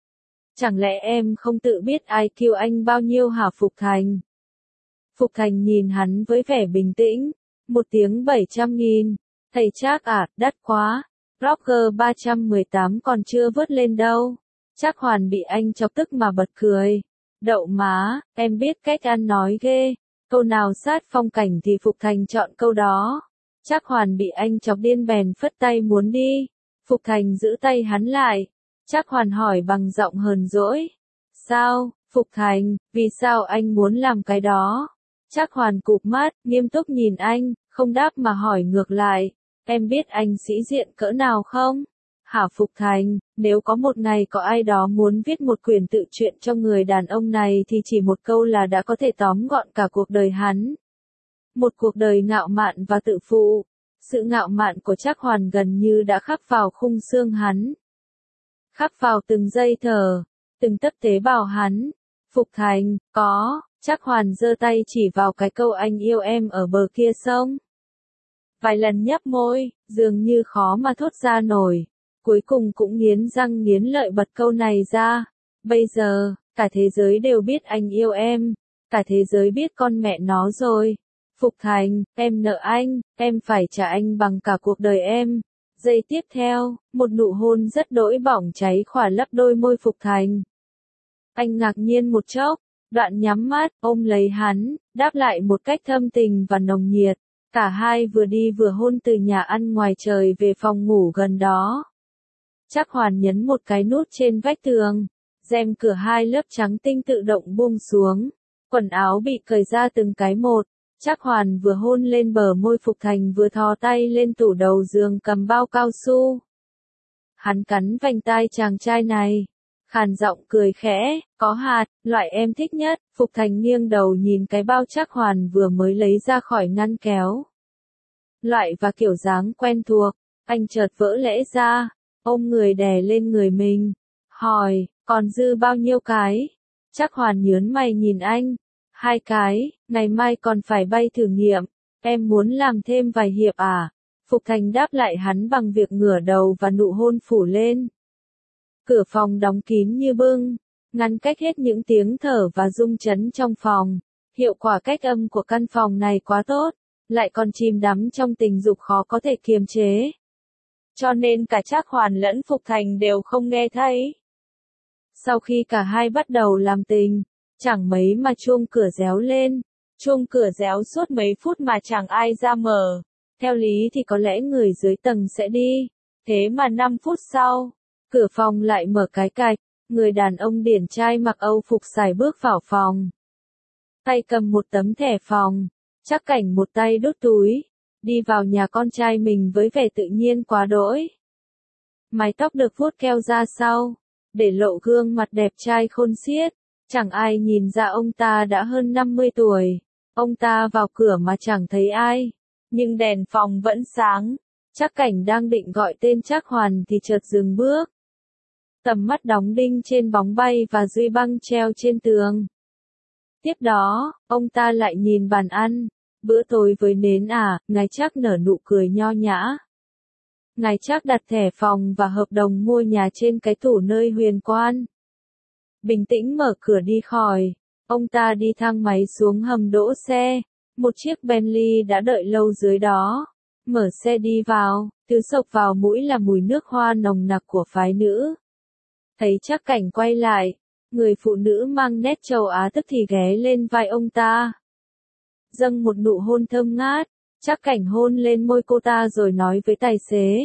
S1: Chẳng lẽ em không tự biết i kiu anh bao nhiêu hả Phục Thành? Phục Thành nhìn hắn với vẻ bình tĩnh, một tiếng bảy trăm nghìn, thầy Trác à, đắt quá, Roger ba trăm mười tám còn chưa vớt lên đâu. Trác Hoàn bị anh chọc tức mà bật cười. Đậu má, em biết cách ăn nói ghê. Câu nào sát phong cảnh thì Phục Thành chọn câu đó. Trác Hoàn bị anh chọc điên bèn phất tay muốn đi. Phục Thành giữ tay hắn lại. Trác Hoàn hỏi bằng giọng hờn dỗi. Sao, Phục Thành, vì sao anh muốn làm cái đó? Trác Hoàn cụp mắt, nghiêm túc nhìn anh, không đáp mà hỏi ngược lại. Em biết anh sĩ diện cỡ nào không? Hả Phục Thành, nếu có một ngày có ai đó muốn viết một quyển tự truyện cho người đàn ông này thì chỉ một câu là đã có thể tóm gọn cả cuộc đời hắn. Một cuộc đời ngạo mạn và tự phụ. Sự ngạo mạn của Trác Hoàn gần như đã khắc vào khung xương hắn. Khắc vào từng giây thở, từng tấc tế bào hắn. Phục Thành, có, Trác Hoàn giơ tay chỉ vào cái câu anh yêu em ở bờ kia sông. Vài lần nhấp môi, dường như khó mà thốt ra nổi. Cuối cùng cũng nghiến răng nghiến lợi bật câu này ra. Bây giờ, cả thế giới đều biết anh yêu em. Cả thế giới biết con mẹ nó rồi. Phục Thành, em nợ anh, em phải trả anh bằng cả cuộc đời em. Giây tiếp theo, một nụ hôn rất đỗi bỏng cháy khỏa lấp đôi môi Phục Thành. Anh ngạc nhiên một chốc, đoạn nhắm mắt, ôm lấy hắn, đáp lại một cách thâm tình và nồng nhiệt. Cả hai vừa đi vừa hôn từ nhà ăn ngoài trời về phòng ngủ gần đó. Trác Hoàn nhấn một cái nút trên vách tường, rèm cửa hai lớp trắng tinh tự động buông xuống, quần áo bị cởi ra từng cái một. Trác Hoàn vừa hôn lên bờ môi Phục Thành vừa thò tay lên tủ đầu giường cầm bao cao su. Hắn cắn vành tai chàng trai này, khàn giọng cười khẽ, có hạt, loại em thích nhất. Phục Thành nghiêng đầu nhìn cái bao Trác Hoàn vừa mới lấy ra khỏi ngăn kéo. Loại và kiểu dáng quen thuộc, anh chợt vỡ lẽ ra, ôm người đè lên người mình, hỏi, còn dư bao nhiêu cái? Trác Hoàn nhớn mày nhìn anh, hai cái, ngày mai còn phải bay thử nghiệm, em muốn làm thêm vài hiệp à? Phục Thành đáp lại hắn bằng việc ngửa đầu và nụ hôn phủ lên. Cửa phòng đóng kín như bưng, ngăn cách hết những tiếng thở và rung chấn trong phòng. Hiệu quả cách âm của căn phòng này quá tốt, lại còn chìm đắm trong tình dục khó có thể kiềm chế. Cho nên cả Trác Hoàn lẫn Phục Thành đều không nghe thấy. Sau khi cả hai bắt đầu làm tình, chẳng mấy mà chuông cửa réo lên. Chuông cửa réo suốt mấy phút mà chẳng ai ra mở. Theo lý thì có lẽ người dưới tầng sẽ đi. Thế mà năm phút sau, cửa phòng lại mở cái cạch. Người đàn ông điển trai mặc Âu phục sải bước vào phòng. Tay cầm một tấm thẻ phòng. Trác Cảnh một tay đút túi. Đi vào nhà con trai mình với vẻ tự nhiên quá đỗi. Mái tóc được vuốt keo ra sau, để lộ gương mặt đẹp trai khôn xiết. Chẳng ai nhìn ra ông ta đã hơn năm mươi tuổi. Ông ta vào cửa mà chẳng thấy ai. Nhưng đèn phòng vẫn sáng. Trác Cảnh đang định gọi tên Trác Hoàn thì chợt dừng bước. Tầm mắt đóng đinh trên bóng bay và duy băng treo trên tường. Tiếp đó, ông ta lại nhìn bàn ăn. Bữa tối với nến à, ngài Trác nở nụ cười nho nhã. Ngài Trác đặt thẻ phòng và hợp đồng mua nhà trên cái tủ nơi huyền quan. Bình tĩnh mở cửa đi khỏi. Ông ta đi thang máy xuống hầm đỗ xe. Một chiếc Bentley đã đợi lâu dưới đó. Mở xe đi vào, thứ sộc vào mũi là mùi nước hoa nồng nặc của phái nữ. Thấy Trác Cảnh quay lại, người phụ nữ mang nét châu Á tức thì ghé lên vai ông ta. Dâng một nụ hôn thơm ngát, Trác Cảnh hôn lên môi cô ta rồi nói với tài xế.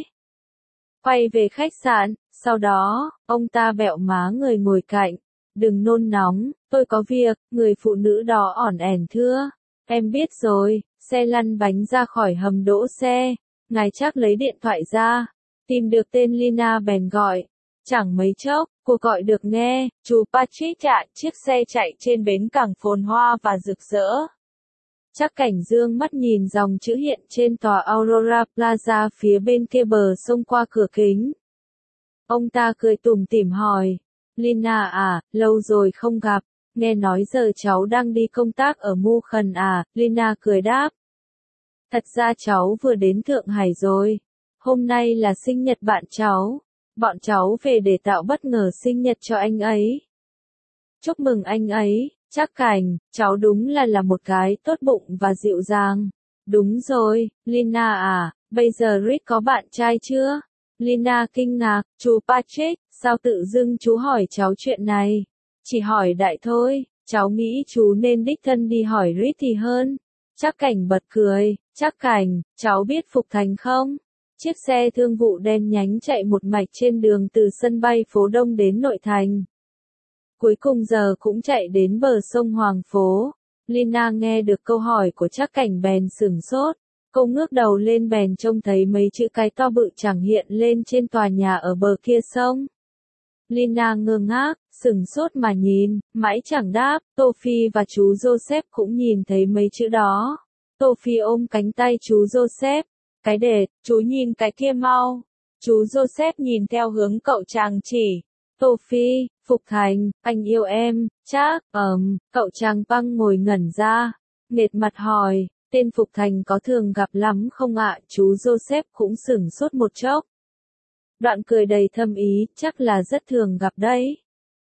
S1: Quay về khách sạn, sau đó, ông ta bẹo má người ngồi cạnh. Đừng nôn nóng, tôi có việc, người phụ nữ đó ỏn ẻn thưa. Em biết rồi, xe lăn bánh ra khỏi hầm đỗ xe. Ngài Trác lấy điện thoại ra, tìm được tên Lina bèn gọi. Chẳng mấy chốc, cuộc gọi được nghe, chú Patrick ạ, chiếc xe chạy trên bến cảng phồn hoa và rực rỡ. Trác Cảnh dương mắt nhìn dòng chữ hiện trên tòa Aurora Plaza phía bên kia bờ sông qua cửa kính. Ông ta cười tủm tỉm hỏi, Lina à, lâu rồi không gặp, nghe nói giờ cháu đang đi công tác ở Mu Khần à, Lina cười đáp. Thật ra cháu vừa đến Thượng Hải rồi, hôm nay là sinh nhật bạn cháu, bọn cháu về để tạo bất ngờ sinh nhật cho anh ấy. Chúc mừng anh ấy, Trác Cảnh, cháu đúng là là một cái tốt bụng và dịu dàng. Đúng rồi, Lina à, bây giờ Rick có bạn trai chưa? Lina kinh ngạc, chú Patrick, sao tự dưng chú hỏi cháu chuyện này? Chỉ hỏi đại thôi, cháu nghĩ chú nên đích thân đi hỏi Rick thì hơn. Trác Cảnh bật cười, Trác Cảnh, cháu biết Phục Thành không? Chiếc xe thương vụ đen nhánh chạy một mạch trên đường từ sân bay phố Đông đến nội thành. Cuối cùng giờ cũng chạy đến bờ sông Hoàng Phố. Lina nghe được câu hỏi của Trác Cảnh bèn sửng sốt. Cô ngước đầu lên bèn trông thấy mấy chữ cái to bự chẳng hiện lên trên tòa nhà ở bờ kia sông. Lina ngơ ngác, sửng sốt mà nhìn, mãi chẳng đáp. Tô Phi và chú Joseph cũng nhìn thấy mấy chữ đó. Tô Phi ôm cánh tay chú Joseph. Cái đệt, chú nhìn cái kia mau. Chú Joseph nhìn theo hướng cậu chàng chỉ. Tô Phi, Phục Thành, anh yêu em, Trác, ờm, cậu chàng băng ngồi ngẩn ra. Nghệt mặt hỏi, tên Phục Thành có thường gặp lắm không ạ? Chú Joseph cũng sửng sốt một chốc. Đoạn cười đầy thâm ý, chắc là rất thường gặp đấy.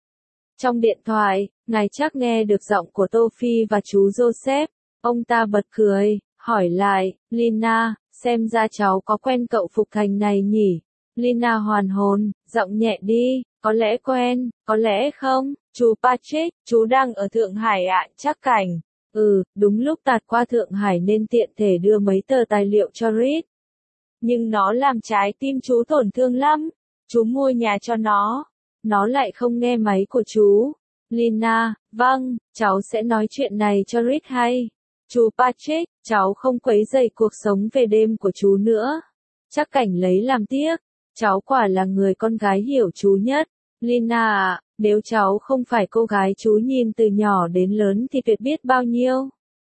S1: Trong điện thoại, ngài Trác nghe được giọng của Tô Phi và chú Joseph. Ông ta bật cười, hỏi lại, Lina, xem ra cháu có quen cậu Phục Thành này nhỉ? Lina hoàn hồn, giọng nhẹ đi, có lẽ quen, có lẽ không. Chú Patrick, chú đang ở Thượng Hải ạ, Trác Cảnh. Ừ, đúng lúc tạt qua Thượng Hải nên tiện thể đưa mấy tờ tài liệu cho Reed. Nhưng nó làm trái tim chú tổn thương lắm. Chú mua nhà cho nó. Nó lại không nghe máy của chú. Lina, vâng, cháu sẽ nói chuyện này cho Reed hay. Chú Patrick, cháu không quấy rầy cuộc sống về đêm của chú nữa. Trác Cảnh lấy làm tiếc. Cháu quả là người con gái hiểu chú nhất. Lina à, nếu cháu không phải cô gái chú nhìn từ nhỏ đến lớn thì tuyệt biết bao nhiêu.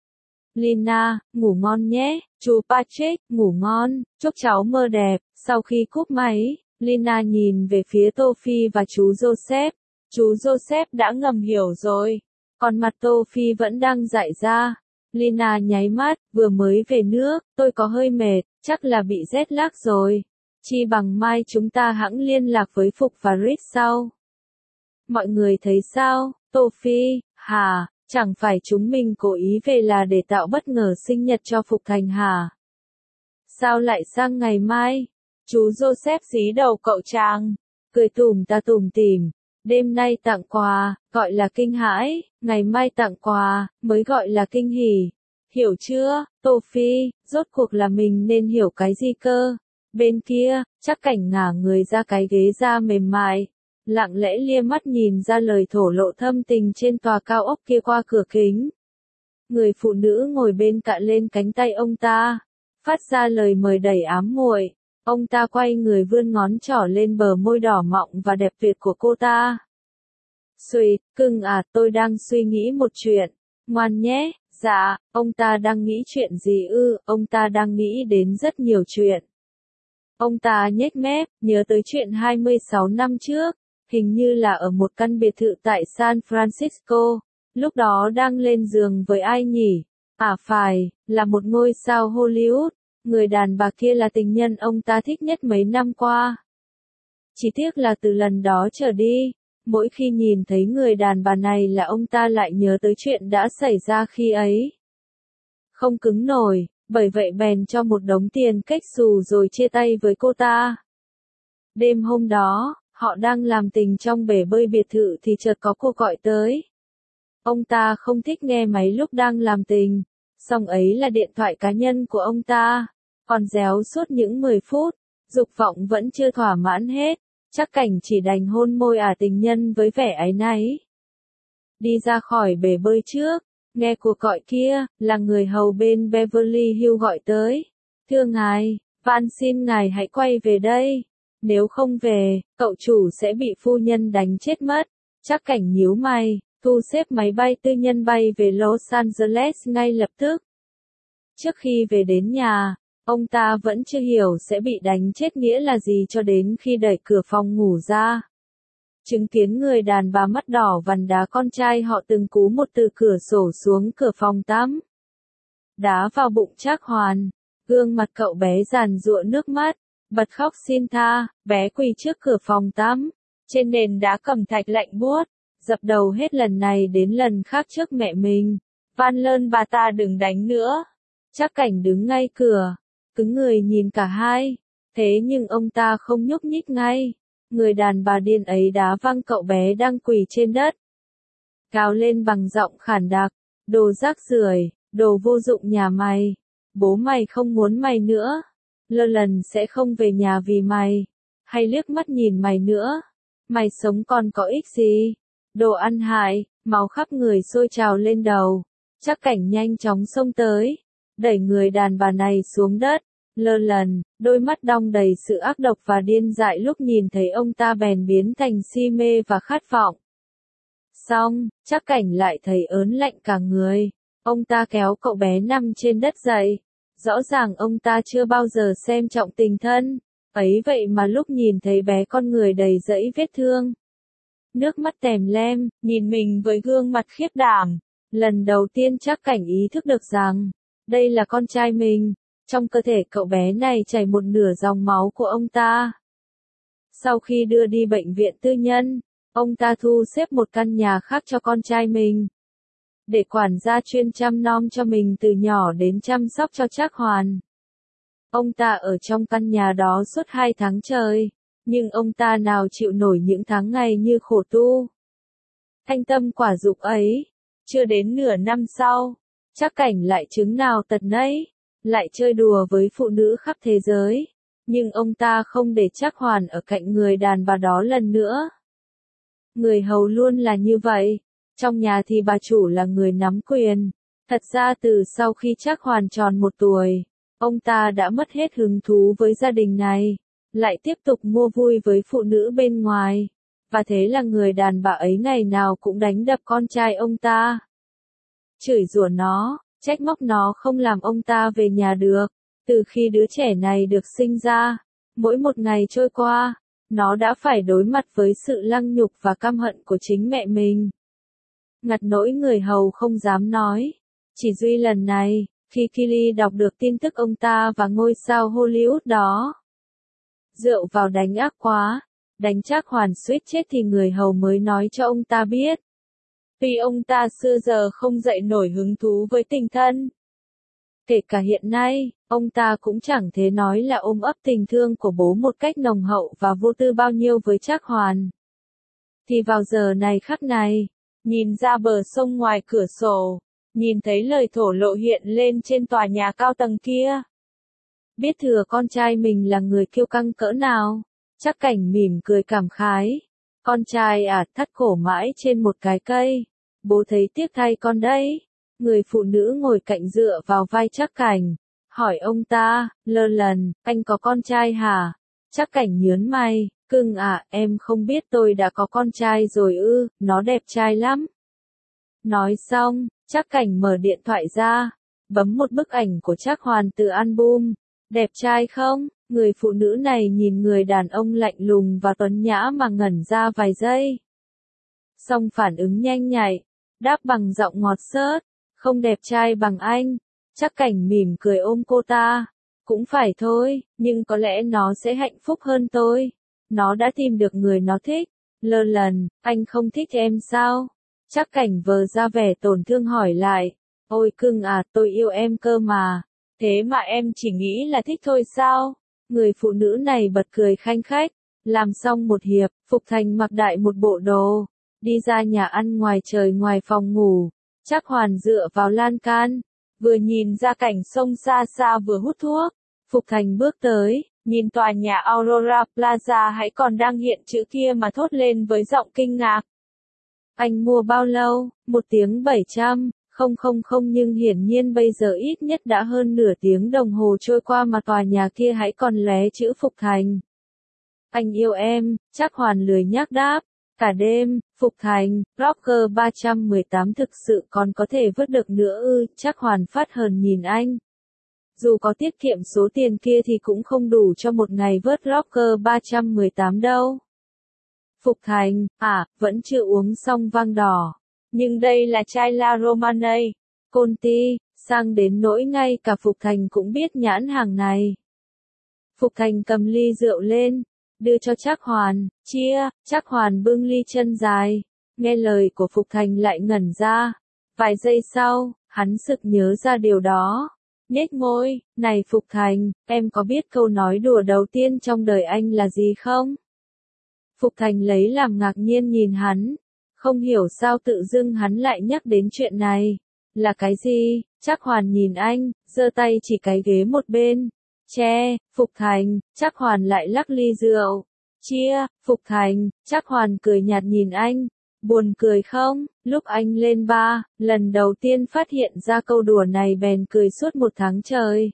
S1: Lina, ngủ ngon nhé. Chú Patrick, ngủ ngon, chúc cháu mơ đẹp. Sau khi cúp máy, Lina nhìn về phía Tô Phi và chú Joseph. Chú Joseph đã ngầm hiểu rồi. Còn mặt Tô Phi vẫn đang dại ra. Lina nháy mắt, vừa mới về nước, tôi có hơi mệt, chắc là bị jet lag rồi. Chi bằng mai chúng ta hẵng liên lạc với Phục và Rick sau. Mọi người thấy sao, Tô Phi, hả, chẳng phải chúng mình cố ý về là để tạo bất ngờ sinh nhật cho Phục Thành hả? Sao lại sang ngày mai? Chú Joseph dí đầu cậu chàng, cười tủm ta tủm tỉm. Đêm nay tặng quà, gọi là kinh hãi, ngày mai tặng quà, mới gọi là kinh hỉ. Hiểu chưa, Tô Phi, rốt cuộc là mình nên hiểu cái gì cơ? Bên kia, Trác Cảnh ngả người ra cái ghế da mềm mại, lặng lẽ lia mắt nhìn ra lời thổ lộ thâm tình trên tòa cao ốc kia qua cửa kính. Người phụ nữ ngồi bên cạnh lên cánh tay ông ta, phát ra lời mời đầy ám muội. Ông ta quay người vươn ngón trỏ lên bờ môi đỏ mọng và đẹp tuyệt của cô ta. Sweet, cưng à, tôi đang suy nghĩ một chuyện. Ngoan nhé, dạ, ông ta đang nghĩ chuyện gì ư, ông ta đang nghĩ đến rất nhiều chuyện. Ông ta nhếch mép, nhớ tới chuyện hai mươi sáu năm trước, hình như là ở một căn biệt thự tại San Francisco, lúc đó đang lên giường với ai nhỉ? À phải, là một ngôi sao Hollywood, người đàn bà kia là tình nhân ông ta thích nhất mấy năm qua. Chỉ tiếc là từ lần đó trở đi, mỗi khi nhìn thấy người đàn bà này là ông ta lại nhớ tới chuyện đã xảy ra khi ấy. Không cứng nổi. Bởi vậy bèn cho một đống tiền cách xù rồi chia tay với cô ta. Đêm hôm đó, họ đang làm tình trong bể bơi biệt thự thì chợt có cuộc gọi tới. Ông ta không thích nghe máy lúc đang làm tình, song ấy là điện thoại cá nhân của ông ta. Còn réo suốt những mười phút, dục vọng vẫn chưa thỏa mãn hết, Trác Cảnh chỉ đành hôn môi ả tình nhân với vẻ áy náy. Đi ra khỏi bể bơi trước, Nghe cuộc gọi kia, là người hầu bên Beverly Hills gọi tới. Thưa ngài, van xin ngài hãy quay về đây. Nếu không về, cậu chủ sẽ bị phu nhân đánh chết mất. Chắc Cảnh nhíu mày, thu xếp máy bay tư nhân bay về Los Angeles ngay lập tức. Trước khi về đến nhà, ông ta vẫn chưa hiểu sẽ bị đánh chết nghĩa là gì cho đến khi đẩy cửa phòng ngủ ra. Chứng kiến người đàn bà mắt đỏ vằn đá con trai họ từng cú một từ cửa sổ xuống cửa phòng tắm. Đá vào bụng Trác Hoàn, gương mặt cậu bé giàn giụa nước mắt, bật khóc xin tha, bé quỳ trước cửa phòng tắm, trên nền đá cẩm thạch lạnh buốt, dập đầu hết lần này đến lần khác trước mẹ mình. Van lơn bà ta đừng đánh nữa. Trác Cảnh đứng ngay cửa, cứng người nhìn cả hai, thế nhưng ông ta không nhúc nhích ngay. Người đàn bà điên ấy đá văng cậu bé đang quỳ trên đất. Gào lên bằng giọng khản đặc, đồ rác rưởi, đồ vô dụng nhà mày. Bố mày không muốn mày nữa. Lơ lần sẽ không về nhà vì mày. Hay liếc mắt nhìn mày nữa. Mày sống còn có ích gì? Đồ ăn hại, máu khắp người sôi trào lên đầu. Trác Cảnh nhanh chóng xông tới, đẩy người đàn bà này xuống đất. Lơ lần, đôi mắt đong đầy sự ác độc và điên dại lúc nhìn thấy ông ta bèn biến thành si mê và khát vọng. Xong, Trác Cảnh lại thấy ớn lạnh cả người. Ông ta kéo cậu bé nằm trên đất dậy. Rõ ràng ông ta chưa bao giờ xem trọng tình thân. Ấy vậy mà lúc nhìn thấy bé con người đầy rẫy vết thương, nước mắt tèm lem, nhìn mình với gương mặt khiếp đảm. Lần đầu tiên Trác Cảnh ý thức được rằng, đây là con trai mình. Trong cơ thể cậu bé này chảy một nửa dòng máu của ông ta. Sau khi đưa đi bệnh viện tư nhân, ông ta thu xếp một căn nhà khác cho con trai mình. Để quản gia chuyên chăm nom cho mình từ nhỏ đến chăm sóc cho Trác Hoàn. Ông ta ở trong căn nhà đó suốt hai tháng trời, nhưng ông ta nào chịu nổi những tháng ngày như khổ tu. Thanh tâm quả dục ấy, chưa đến nửa năm sau, Trác Cảnh lại chứng nào tật nấy. Lại chơi đùa với phụ nữ khắp thế giới. Nhưng ông ta không để Trác Hoàn ở cạnh người đàn bà đó lần nữa. Người hầu luôn là như vậy. Trong nhà thì bà chủ là người nắm quyền. Thật ra từ sau khi Trác Hoàn tròn một tuổi, ông ta đã mất hết hứng thú với gia đình này. Lại tiếp tục mua vui với phụ nữ bên ngoài. Và thế là người đàn bà ấy ngày nào cũng đánh đập con trai ông ta. Chửi rủa nó. Trách móc nó không làm ông ta về nhà được. Từ khi đứa trẻ này được sinh ra, mỗi một ngày trôi qua, nó đã phải đối mặt với sự lăng nhục và căm hận của chính mẹ mình. Ngặt nỗi người hầu không dám nói. Chỉ duy lần này, khi Kylie đọc được tin tức ông ta và ngôi sao Hollywood đó rượu vào đánh ác quá, đánh Trác Hoàn suýt chết thì người hầu mới nói cho ông ta biết. Vì ông ta xưa giờ không dậy nổi hứng thú với tình thân. Kể cả hiện nay, ông ta cũng chẳng thể nói là ôm ấp tình thương của bố một cách nồng hậu và vô tư bao nhiêu với Trác Hoàn. Thì vào giờ này khắc này, nhìn ra bờ sông ngoài cửa sổ, nhìn thấy lời thổ lộ hiện lên trên tòa nhà cao tầng kia. Biết thừa con trai mình là người kiêu căng cỡ nào, Trác Cảnh mỉm cười cảm khái. Con trai à, thắt cổ mãi trên một cái cây. Bố thấy tiếc thay con đấy. Người phụ nữ ngồi cạnh dựa vào vai Trác Cảnh, hỏi ông ta, lơ lần, anh có con trai hả? Trác Cảnh nhớn mày, cưng à, em không biết tôi đã có con trai rồi ư, nó đẹp trai lắm. Nói xong, Trác Cảnh mở điện thoại ra, bấm một bức ảnh của Trác Hoàn từ album. Đẹp trai không? Người phụ nữ này nhìn người đàn ông lạnh lùng và tuấn nhã mà ngẩn ra vài giây. Xong phản ứng nhanh nhạy, đáp bằng giọng ngọt xớt, không đẹp trai bằng anh. Trác Cảnh mỉm cười ôm cô ta. Cũng phải thôi, nhưng có lẽ nó sẽ hạnh phúc hơn tôi. Nó đã tìm được người nó thích. Lơ lần, anh không thích em sao? Trác Cảnh vờ ra vẻ tổn thương hỏi lại. Ôi cưng à, tôi yêu em cơ mà. Thế mà em chỉ nghĩ là thích thôi sao? Người phụ nữ này bật cười khanh khách. Làm xong một hiệp, Phục Thành mặc đại một bộ đồ. Đi ra nhà ăn ngoài trời ngoài phòng ngủ. Trác Hoàn dựa vào lan can. Vừa nhìn ra cảnh sông xa xa vừa hút thuốc. Phục Thành bước tới, nhìn tòa nhà Aurora Plaza hãy còn đang hiện chữ kia mà thốt lên với giọng kinh ngạc. Anh mua bao lâu? Một tiếng bảy trăm, Không không không nhưng hiển nhiên bây giờ ít nhất đã hơn nửa tiếng đồng hồ trôi qua mà tòa nhà kia hãy còn lóe chữ Phục Thành. Anh yêu em, Trác Hoàn lười nhác đáp. Cả đêm, Phục Thành, Rocker ba trăm mười tám thực sự còn có thể vớt được nữa ư, Trác Hoàn phát hờn nhìn anh. Dù có tiết kiệm số tiền kia thì cũng không đủ cho một ngày vớt Rocker ba trăm mười tám đâu. Phục Thành, à, vẫn chưa uống xong vang đỏ. Nhưng đây là chai La Romane, Conti, sang đến nỗi ngay cả Phục Thành cũng biết nhãn hàng này. Phục Thành cầm ly rượu lên, đưa cho Trác Hoàn, chia, Trác Hoàn bưng ly chân dài. Nghe lời của Phục Thành lại ngẩn ra. Vài giây sau, hắn sực nhớ ra điều đó. Nhếch môi, này Phục Thành, em có biết câu nói đùa đầu tiên trong đời anh là gì không? Phục Thành lấy làm ngạc nhiên nhìn hắn. Không hiểu sao tự dưng hắn lại nhắc đến chuyện này. Là cái gì? Trác Hoàn nhìn anh, giơ tay chỉ cái ghế một bên. Che, Phục Thành, Trác Hoàn lại lắc ly rượu. Chia, Phục Thành, Trác Hoàn cười nhạt nhìn anh. Buồn cười không? Lúc anh lên ba, lần đầu tiên phát hiện ra câu đùa này bèn cười suốt một tháng trời.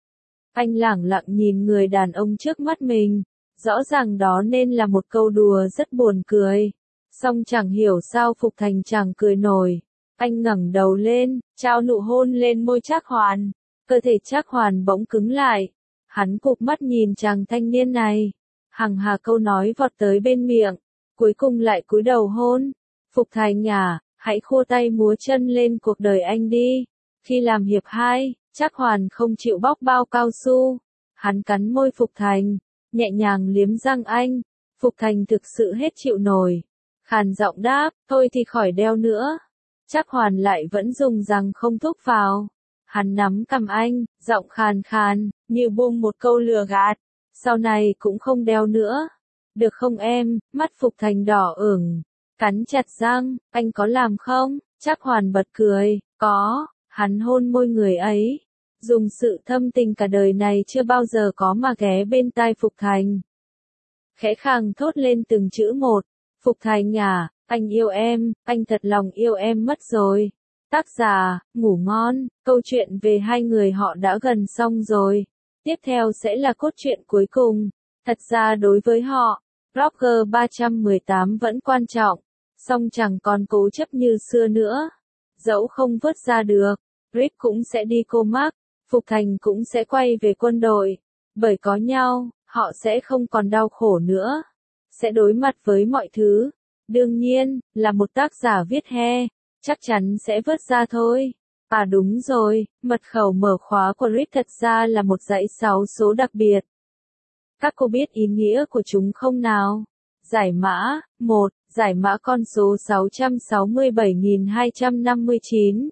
S1: Anh lẳng lặng nhìn người đàn ông trước mắt mình. Rõ ràng đó nên là một câu đùa rất buồn cười. Song chẳng hiểu sao Phục Thành chẳng cười nổi. Anh ngẩng đầu lên, trao nụ hôn lên môi Trác Hoàn. Cơ thể Trác Hoàn bỗng cứng lại. Hắn cụp mắt nhìn chàng thanh niên này. Hằng hà câu nói vọt tới bên miệng. Cuối cùng lại cúi đầu hôn. Phục Thành à, hãy khua tay múa chân lên cuộc đời anh đi. Khi làm hiệp hai, Trác Hoàn không chịu bóc bao cao su. Hắn cắn môi Phục Thành, nhẹ nhàng liếm răng anh. Phục Thành thực sự hết chịu nổi. Khàn giọng đáp, thôi thì khỏi đeo nữa. Trác Hoàn lại vẫn dùng răng không thúc vào. Hắn nắm cằm anh, giọng khàn khàn, như buông một câu lừa gạt. Sau này cũng không đeo nữa. Được không em? Mắt Phục Thành đỏ ửng, cắn chặt răng, anh có làm không? Trác Hoàn bật cười, có. Hắn hôn môi người ấy. Dùng sự thâm tình cả đời này chưa bao giờ có mà ghé bên tai Phục Thành. Khẽ khàng thốt lên từng chữ một. Phục Thành à, anh yêu em, anh thật lòng yêu em mất rồi. Tác giả, ngủ ngon, câu chuyện về hai người họ đã gần xong rồi. Tiếp theo sẽ là cốt truyện cuối cùng. Thật ra đối với họ, Rocker ba trăm mười tám vẫn quan trọng, song chẳng còn cố chấp như xưa nữa. Dẫu không vớt ra được, Rip cũng sẽ đi cô mác, Phục Thành cũng sẽ quay về quân đội. Bởi có nhau, họ sẽ không còn đau khổ nữa. Sẽ đối mặt với mọi thứ. Đương nhiên, là một tác giả viết he, chắc chắn sẽ vớt ra thôi. À đúng rồi, mật khẩu mở khóa của Rip thật ra là một dãy sáu số đặc biệt. Các cô biết ý nghĩa của chúng không nào? Giải mã, một, giải mã con số sáu trăm sáu mươi bảy nghìn hai trăm năm mươi chín.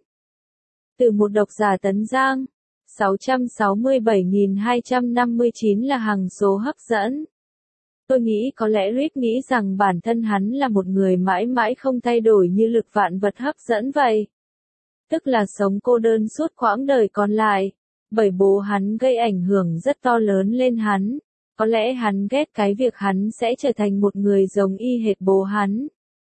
S1: Từ một độc giả Tấn Giang, sáu trăm sáu mươi bảy nghìn hai trăm năm mươi chín là hằng số hấp dẫn. Tôi nghĩ có lẽ Rip nghĩ rằng bản thân hắn là một người mãi mãi không thay đổi như lực vạn vật hấp dẫn vậy. Tức là sống cô đơn suốt quãng đời còn lại. Bởi bố hắn gây ảnh hưởng rất to lớn lên hắn. Có lẽ hắn ghét cái việc hắn sẽ trở thành một người giống y hệt bố hắn.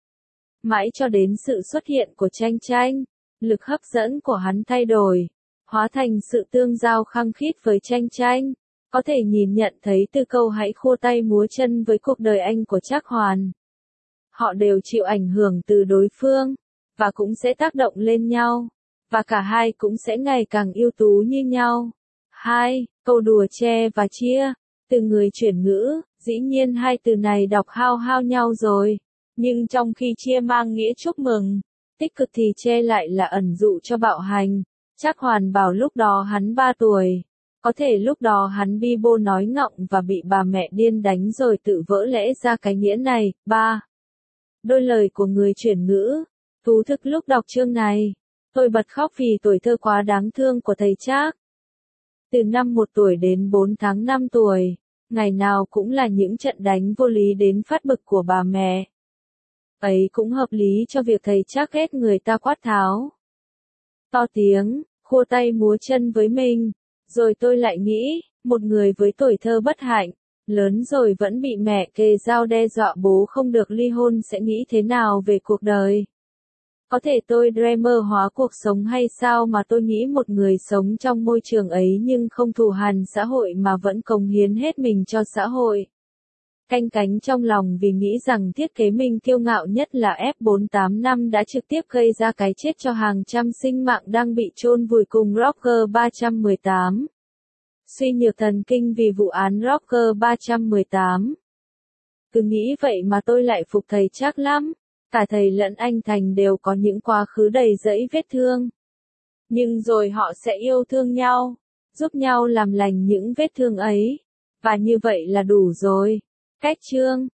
S1: Mãi cho đến sự xuất hiện của Tranh Tranh, lực hấp dẫn của hắn thay đổi, hóa thành sự tương giao khăng khít với Tranh Tranh. Có thể nhìn nhận thấy từ câu hãy khua tay múa chân với cuộc đời anh của Trác Hoàn. Họ đều chịu ảnh hưởng từ đối phương, và cũng sẽ tác động lên nhau, và cả hai cũng sẽ ngày càng ưu tú như nhau. Hai, câu đùa che và chia. Từ người chuyển ngữ, dĩ nhiên hai từ này đọc hao hao nhau rồi. Nhưng trong khi chia mang nghĩa chúc mừng, tích cực thì che lại là ẩn dụ cho bạo hành. Trác Hoàn bảo lúc đó hắn ba tuổi. Có thể lúc đó hắn bi bô nói ngọng và bị bà mẹ điên đánh rồi tự vỡ lẽ ra cái nghĩa này. Ba. Đôi lời của người chuyển ngữ. Thú thực lúc đọc chương này, tôi bật khóc vì tuổi thơ quá đáng thương của thầy Trác. Từ năm một tuổi đến bốn tháng năm tuổi, ngày nào cũng là những trận đánh vô lý đến phát bực của bà mẹ. Ấy cũng hợp lý cho việc thầy Trác ghét người ta quát tháo, to tiếng, khua tay múa chân với mình. Rồi tôi lại nghĩ, một người với tuổi thơ bất hạnh, lớn rồi vẫn bị mẹ kề dao đe dọa bố không được ly hôn sẽ nghĩ thế nào về cuộc đời. Có thể tôi dreamer hóa cuộc sống hay sao mà tôi nghĩ một người sống trong môi trường ấy nhưng không thù hằn xã hội mà vẫn cống hiến hết mình cho xã hội. Canh cánh trong lòng vì nghĩ rằng thiết kế mình kiêu ngạo nhất là F bốn tám năm đã trực tiếp gây ra cái chết cho hàng trăm sinh mạng đang bị chôn vùi cùng Rocker ba một tám. Suy nhược thần kinh vì vụ án Rocker ba một tám. Cứ nghĩ vậy mà tôi lại phục thầy Trác lắm. Cả thầy lẫn anh Thành đều có những quá khứ đầy rẫy vết thương. Nhưng rồi họ sẽ yêu thương nhau, giúp nhau làm lành những vết thương ấy. Và như vậy là đủ rồi. Cách chương